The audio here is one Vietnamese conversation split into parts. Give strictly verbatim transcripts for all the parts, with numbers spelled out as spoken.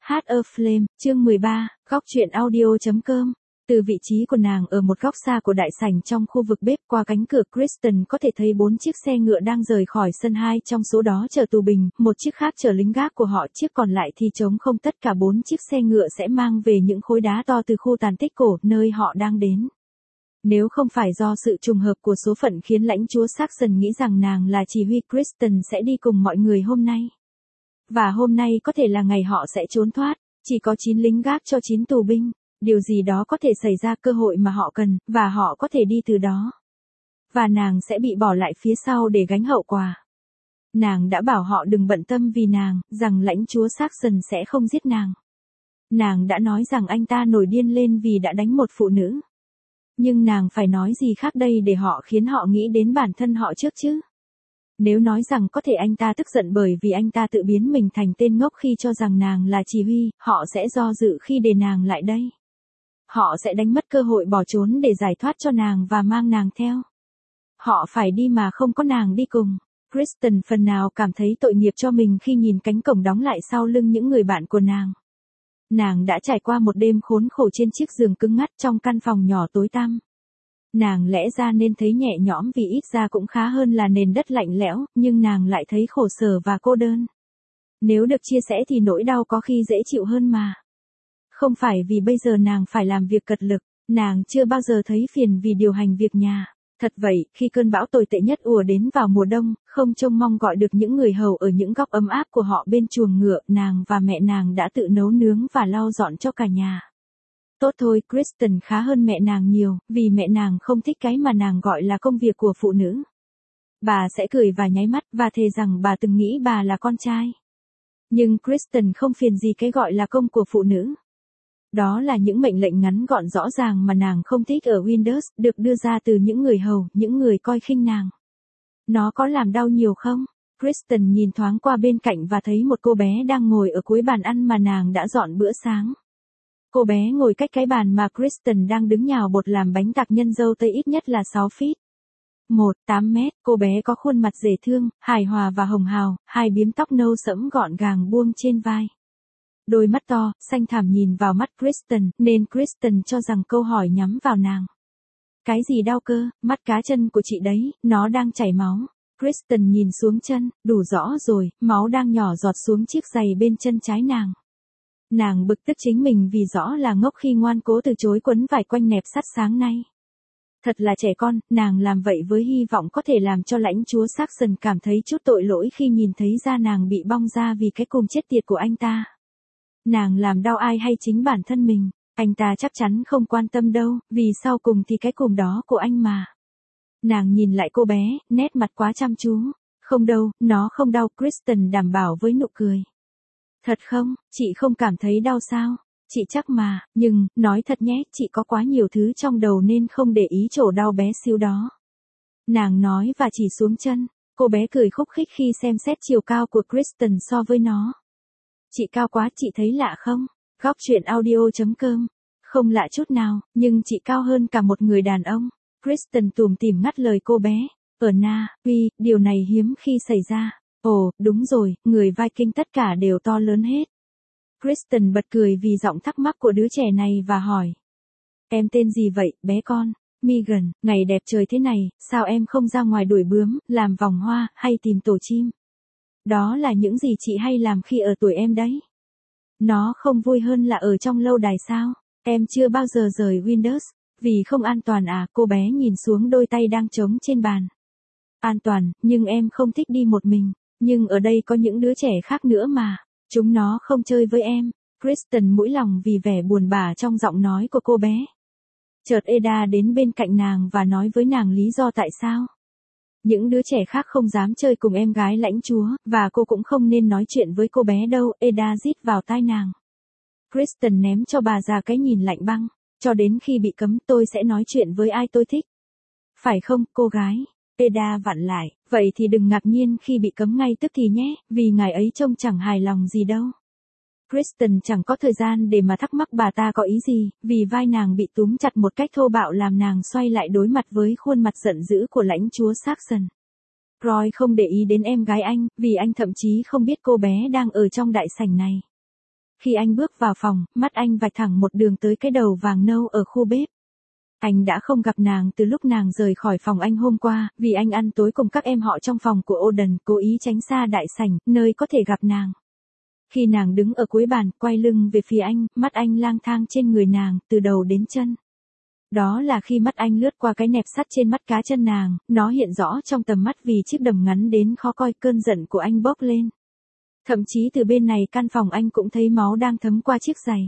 Heart of Flame, chương mười ba, góc truyện audio.com. Từ vị trí của nàng ở một góc xa của đại sảnh trong khu vực bếp, qua cánh cửa Kristen có thể thấy bốn chiếc xe ngựa đang rời khỏi sân, hai trong số đó chở tù binh, một chiếc khác chở lính gác của họ, chiếc còn lại thì trống không. Tất cả bốn chiếc xe ngựa sẽ mang về những khối đá to từ khu tàn tích cổ, nơi họ đang đến. Nếu không phải do sự trùng hợp của số phận khiến lãnh chúa Saxon nghĩ rằng nàng là chỉ huy, Kristen sẽ đi cùng mọi người hôm nay. Và hôm nay có thể là ngày họ sẽ trốn thoát, chỉ có chín lính gác cho chín tù binh, điều gì đó có thể xảy ra, cơ hội mà họ cần, và họ có thể đi từ đó. Và nàng sẽ bị bỏ lại phía sau để gánh hậu quả. Nàng đã bảo họ đừng bận tâm vì nàng, rằng lãnh chúa Saxon sẽ không giết nàng. Nàng đã nói rằng anh ta nổi điên lên vì đã đánh một phụ nữ. Nhưng nàng phải nói gì khác đây để họ khiến họ nghĩ đến bản thân họ trước chứ? Nếu nói rằng có thể anh ta tức giận bởi vì anh ta tự biến mình thành tên ngốc khi cho rằng nàng là chỉ huy, họ sẽ do dự khi để nàng lại đây. Họ sẽ đánh mất cơ hội bỏ trốn để giải thoát cho nàng và mang nàng theo. Họ phải đi mà không có nàng đi cùng. Kristen phần nào cảm thấy tội nghiệp cho mình khi nhìn cánh cổng đóng lại sau lưng những người bạn của nàng. Nàng đã trải qua một đêm khốn khổ trên chiếc giường cứng ngắt trong căn phòng nhỏ tối tăm. Nàng lẽ ra nên thấy nhẹ nhõm vì ít ra cũng khá hơn là nền đất lạnh lẽo, nhưng nàng lại thấy khổ sở và cô đơn. Nếu được chia sẻ thì nỗi đau có khi dễ chịu hơn mà. Không phải vì bây giờ nàng phải làm việc cật lực, nàng chưa bao giờ thấy phiền vì điều hành việc nhà. Thật vậy, khi cơn bão tồi tệ nhất ùa đến vào mùa đông, không trông mong gọi được những người hầu ở những góc ấm áp của họ bên chuồng ngựa, nàng và mẹ nàng đã tự nấu nướng và lau dọn cho cả nhà. Tốt thôi, Kristen khá hơn mẹ nàng nhiều, vì mẹ nàng không thích cái mà nàng gọi là công việc của phụ nữ. Bà sẽ cười và nháy mắt và thề rằng bà từng nghĩ bà là con trai. Nhưng Kristen không phiền gì cái gọi là công của phụ nữ. Đó là những mệnh lệnh ngắn gọn rõ ràng mà nàng không thích ở Windows, được đưa ra từ những người hầu, những người coi khinh nàng. Nó có làm đau nhiều không? Kristen nhìn thoáng qua bên cạnh và thấy một cô bé đang ngồi ở cuối bàn ăn mà nàng đã dọn bữa sáng. Cô bé ngồi cách cái bàn mà Kristen đang đứng nhào bột làm bánh tạc nhân dâu tây ít nhất là sáu feet. một, tám mét, cô bé có khuôn mặt dễ thương, hài hòa và hồng hào, hai bím tóc nâu sẫm gọn gàng buông trên vai. Đôi mắt to, xanh thẳm nhìn vào mắt Kristen, nên Kristen cho rằng câu hỏi nhắm vào nàng. Cái gì đau cơ? Mắt cá chân của chị đấy, nó đang chảy máu. Kristen nhìn xuống chân, đủ rõ rồi, máu đang nhỏ giọt xuống chiếc giày bên chân trái nàng. Nàng bực tức chính mình vì rõ là ngốc khi ngoan cố từ chối quấn vải quanh nẹp sắt sáng nay. Thật là trẻ con, nàng làm vậy với hy vọng có thể làm cho lãnh chúa Saxon cảm thấy chút tội lỗi khi nhìn thấy da nàng bị bong ra vì cái cùm chết tiệt của anh ta. Nàng làm đau ai hay chính bản thân mình, anh ta chắc chắn không quan tâm đâu, vì sau cùng thì cái cùm đó của anh mà. Nàng nhìn lại cô bé, nét mặt quá chăm chú. Không đâu, nó không đau, Kristen đảm bảo với nụ cười. Thật không, chị không cảm thấy đau sao? Chị chắc mà, nhưng, nói thật nhé, chị có quá nhiều thứ trong đầu nên không để ý chỗ đau bé xíu đó. Nàng nói và chỉ xuống chân, cô bé cười khúc khích khi xem xét chiều cao của Kristen so với nó. Chị cao quá, chị thấy lạ không? Góc truyện audio.com. Không lạ chút nào, nhưng chị cao hơn cả một người đàn ông. Kristen tủm tỉm ngắt lời cô bé. Ở Na, Uy, điều này hiếm khi xảy ra. Ồ, đúng rồi, người Viking tất cả đều to lớn hết. Kristen bật cười vì giọng thắc mắc của đứa trẻ này và hỏi. Em tên gì vậy, bé con? Megan, ngày đẹp trời thế này, sao em không ra ngoài đuổi bướm, làm vòng hoa, hay tìm tổ chim? Đó là những gì chị hay làm khi ở tuổi em đấy. Nó không vui hơn là ở trong lâu đài sao? Em chưa bao giờ rời Windows, vì không an toàn à? Cô bé nhìn xuống đôi tay đang trống trên bàn. An toàn, nhưng em không thích đi một mình. Nhưng ở đây có những đứa trẻ khác nữa mà. Chúng nó không chơi với em. Kristen mũi lòng vì vẻ buồn bã trong giọng nói của cô bé. Chợt Eda đến bên cạnh nàng và nói với nàng lý do tại sao. Những đứa trẻ khác không dám chơi cùng em gái lãnh chúa, và cô cũng không nên nói chuyện với cô bé đâu, Eda rít vào tai nàng. Kristen ném cho bà già cái nhìn lạnh băng, cho đến khi bị cấm tôi sẽ nói chuyện với ai tôi thích. Phải không, cô gái? Eda vặn lại, vậy thì đừng ngạc nhiên khi bị cấm ngay tức thì nhé, vì ngài ấy trông chẳng hài lòng gì đâu. Kristen chẳng có thời gian để mà thắc mắc bà ta có ý gì, vì vai nàng bị túm chặt một cách thô bạo làm nàng xoay lại đối mặt với khuôn mặt giận dữ của lãnh chúa Saxon. Roy không để ý đến em gái anh, vì anh thậm chí không biết cô bé đang ở trong đại sảnh này. Khi anh bước vào phòng, mắt anh vạch thẳng một đường tới cái đầu vàng nâu ở khu bếp. Anh đã không gặp nàng từ lúc nàng rời khỏi phòng anh hôm qua, vì anh ăn tối cùng các em họ trong phòng của Oden, cố ý tránh xa đại sảnh, nơi có thể gặp nàng. Khi nàng đứng ở cuối bàn, quay lưng về phía anh, mắt anh lang thang trên người nàng, từ đầu đến chân. Đó là khi mắt anh lướt qua cái nẹp sắt trên mắt cá chân nàng, nó hiện rõ trong tầm mắt vì chiếc đầm ngắn đến khó coi, cơn giận của anh bốc lên. Thậm chí từ bên này căn phòng anh cũng thấy máu đang thấm qua chiếc giày.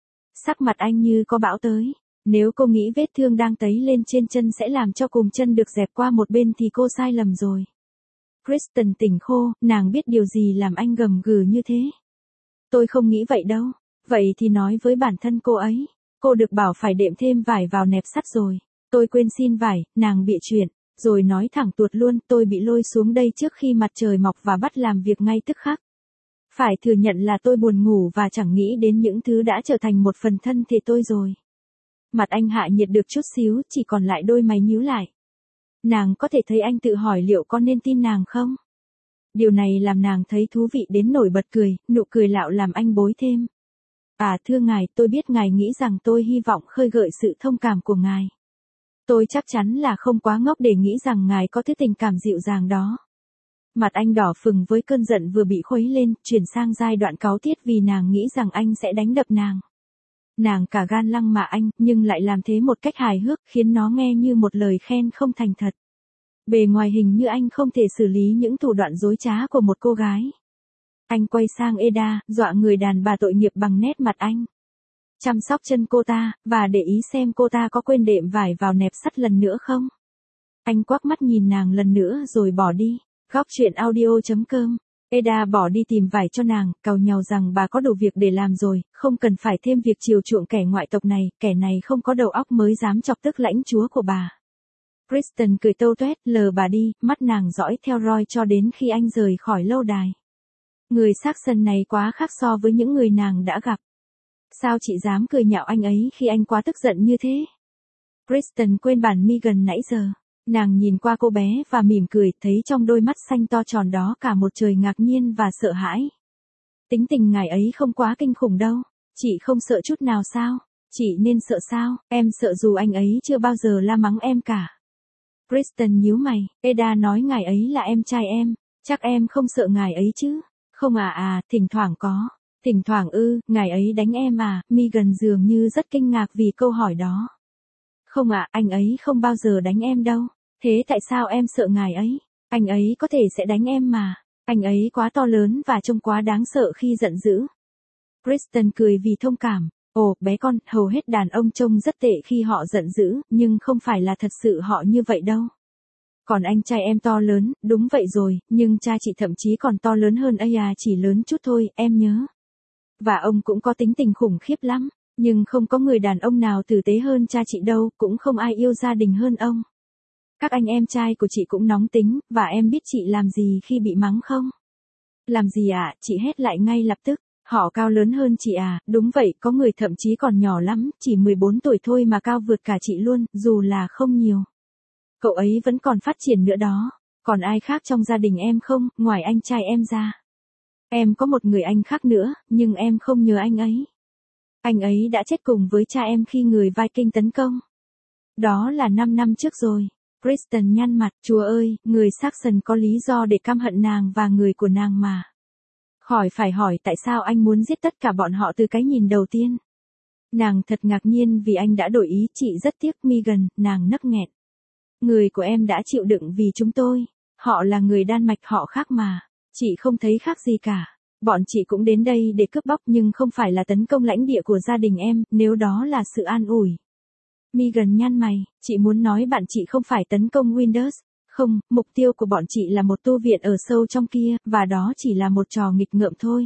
Sắc mặt anh như có bão tới. Nếu cô nghĩ vết thương đang tấy lên trên chân sẽ làm cho cùm chân được dẹp qua một bên thì cô sai lầm rồi. Kristen tỉnh khô, nàng biết điều gì làm anh gầm gừ như thế. Tôi không nghĩ vậy đâu. Vậy thì nói với bản thân cô ấy. Cô được bảo phải đệm thêm vải vào nẹp sắt rồi. Tôi quên xin vải, nàng bịa chuyện, rồi nói thẳng tuột luôn, tôi bị lôi xuống đây trước khi mặt trời mọc và bắt làm việc ngay tức khắc. Phải thừa nhận là tôi buồn ngủ và chẳng nghĩ đến những thứ đã trở thành một phần thân thể tôi rồi. Mặt anh hạ nhiệt được chút xíu, chỉ còn lại đôi mày nhíu lại. Nàng có thể thấy anh tự hỏi liệu có nên tin nàng không? Điều này làm nàng thấy thú vị đến nổi bật cười, nụ cười lạo làm anh bối thêm. À thưa ngài, tôi biết ngài nghĩ rằng tôi hy vọng khơi gợi sự thông cảm của ngài. Tôi chắc chắn là không quá ngốc để nghĩ rằng ngài có thứ tình cảm dịu dàng đó. Mặt anh đỏ phừng với cơn giận vừa bị khuấy lên, chuyển sang giai đoạn cáu tiết vì nàng nghĩ rằng anh sẽ đánh đập nàng. Nàng cả gan lăng mạ anh, nhưng lại làm thế một cách hài hước, khiến nó nghe như một lời khen không thành thật. Bề ngoài hình như anh không thể xử lý những thủ đoạn dối trá của một cô gái. Anh quay sang Eda, dọa người đàn bà tội nghiệp bằng nét mặt anh. Chăm sóc chân cô ta, và để ý xem cô ta có quên đệm vải vào nẹp sắt lần nữa không. Anh quắc mắt nhìn nàng lần nữa rồi bỏ đi. Góc truyện audio chấm com. Eda bỏ đi tìm vải cho nàng, càu nhàu rằng bà có đủ việc để làm rồi, không cần phải thêm việc chiều chuộng kẻ ngoại tộc này, kẻ này không có đầu óc mới dám chọc tức lãnh chúa của bà. Kristen cười tâu tuét, lờ bà đi, mắt nàng dõi theo Roy cho đến khi anh rời khỏi lâu đài. Người Saxon này quá khác so với những người nàng đã gặp. Sao chị dám cười nhạo anh ấy khi anh quá tức giận như thế? Kristen quên bản Megan nãy giờ. Nàng nhìn qua cô bé và mỉm cười, thấy trong đôi mắt xanh to tròn đó cả một trời ngạc nhiên và sợ hãi. Tính tình ngài ấy không quá kinh khủng đâu. Chị không sợ chút nào sao? Chị nên sợ sao? Em sợ dù anh ấy chưa bao giờ la mắng em cả. Kristen nhíu mày, Eda nói ngài ấy là em trai em. Chắc em không sợ ngài ấy chứ? Không à à, thỉnh thoảng có. Thỉnh thoảng ư, ngài ấy đánh em à? Megan dường như rất kinh ngạc vì câu hỏi đó. Không ạ, à, anh ấy không bao giờ đánh em đâu. Thế tại sao em sợ ngài ấy? Anh ấy có thể sẽ đánh em mà. Anh ấy quá to lớn và trông quá đáng sợ khi giận dữ. Kristen cười vì thông cảm. Ồ, bé con, hầu hết đàn ông trông rất tệ khi họ giận dữ, nhưng không phải là thật sự họ như vậy đâu. Còn anh trai em to lớn, đúng vậy rồi, nhưng cha chị thậm chí còn to lớn hơn ấy à, chỉ lớn chút thôi, em nhớ. Và ông cũng có tính tình khủng khiếp lắm, nhưng không có người đàn ông nào tử tế hơn cha chị đâu, cũng không ai yêu gia đình hơn ông. Các anh em trai của chị cũng nóng tính, và em biết chị làm gì khi bị mắng không? Làm gì ạ? À? Chị hét lại ngay lập tức. Họ cao lớn hơn chị à? Đúng vậy, có người thậm chí còn nhỏ lắm, chỉ mười bốn tuổi thôi mà cao vượt cả chị luôn, dù là không nhiều. Cậu ấy vẫn còn phát triển nữa đó. Còn ai khác trong gia đình em không, ngoài anh trai em ra? Em có một người anh khác nữa, nhưng em không nhớ anh ấy. Anh ấy đã chết cùng với cha em khi người Viking tấn công. Đó là năm năm trước rồi. Kristen nhăn mặt, chúa ơi, người Saxon có lý do để căm hận nàng và người của nàng mà. Khỏi phải hỏi tại sao anh muốn giết tất cả bọn họ từ cái nhìn đầu tiên. Nàng thật ngạc nhiên vì anh đã đổi ý, chị rất tiếc Megan, nàng nấc nghẹn. Người của em đã chịu đựng vì chúng tôi. Họ là người Đan Mạch, họ khác mà. Chị không thấy khác gì cả. Bọn chị cũng đến đây để cướp bóc nhưng không phải là tấn công lãnh địa của gia đình em, nếu đó là sự an ủi. Megan nhăn mày, chị muốn nói bạn chị không phải tấn công Windows. Không, mục tiêu của bọn chị là một tu viện ở sâu trong kia, và đó chỉ là một trò nghịch ngợm thôi.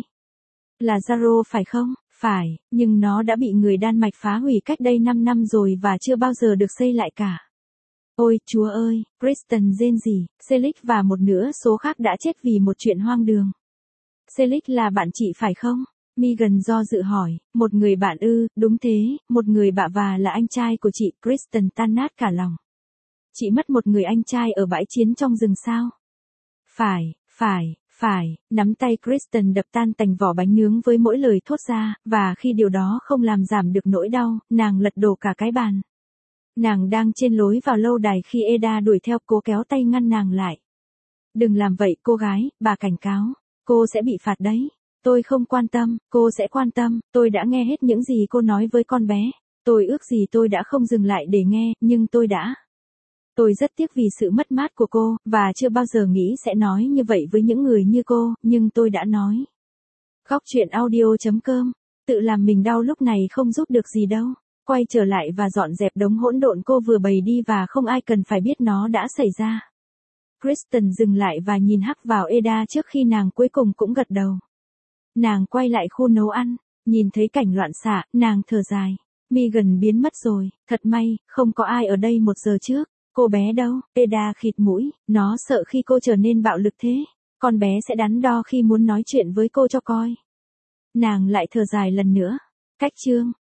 Là Zaro phải không? Phải, nhưng nó đã bị người Đan Mạch phá hủy cách đây năm năm rồi và chưa bao giờ được xây lại cả. Ôi, chúa ơi, Kristen rên rỉ, Selig và một nửa số khác đã chết vì một chuyện hoang đường. Selig là bạn chị phải không? Megan do dự hỏi, một người bạn ư, đúng thế, một người bạ và là anh trai của chị. Kristen tan nát cả lòng. Chị mất một người anh trai ở bãi chiến trong rừng sao? Phải, phải, Phải, nắm tay Kristen đập tan tành vỏ bánh nướng với mỗi lời thốt ra, và khi điều đó không làm giảm được nỗi đau, nàng lật đổ cả cái bàn. Nàng đang trên lối vào lâu đài khi Eda đuổi theo, cố kéo tay ngăn nàng lại. Đừng làm vậy cô gái, bà cảnh cáo. Cô sẽ bị phạt đấy. Tôi không quan tâm, cô sẽ quan tâm, tôi đã nghe hết những gì cô nói với con bé. Tôi ước gì tôi đã không dừng lại để nghe, nhưng tôi đã. Tôi rất tiếc vì sự mất mát của cô, và chưa bao giờ nghĩ sẽ nói như vậy với những người như cô, nhưng tôi đã nói. Góc truyện audio.com. Tự làm mình đau lúc này không giúp được gì đâu. Quay trở lại và dọn dẹp đống hỗn độn cô vừa bày đi và không ai cần phải biết nó đã xảy ra. Kristen dừng lại và nhìn hắt vào Eda trước khi nàng cuối cùng cũng gật đầu. Nàng quay lại khu nấu ăn, nhìn thấy cảnh loạn xạ, nàng thở dài. Megan biến mất rồi, thật may, không có ai ở đây một giờ trước. Cô bé đâu? Eda khịt mũi, nó sợ khi cô trở nên bạo lực thế. Con bé sẽ đắn đo khi muốn nói chuyện với cô cho coi. Nàng lại thở dài lần nữa. Cách chương.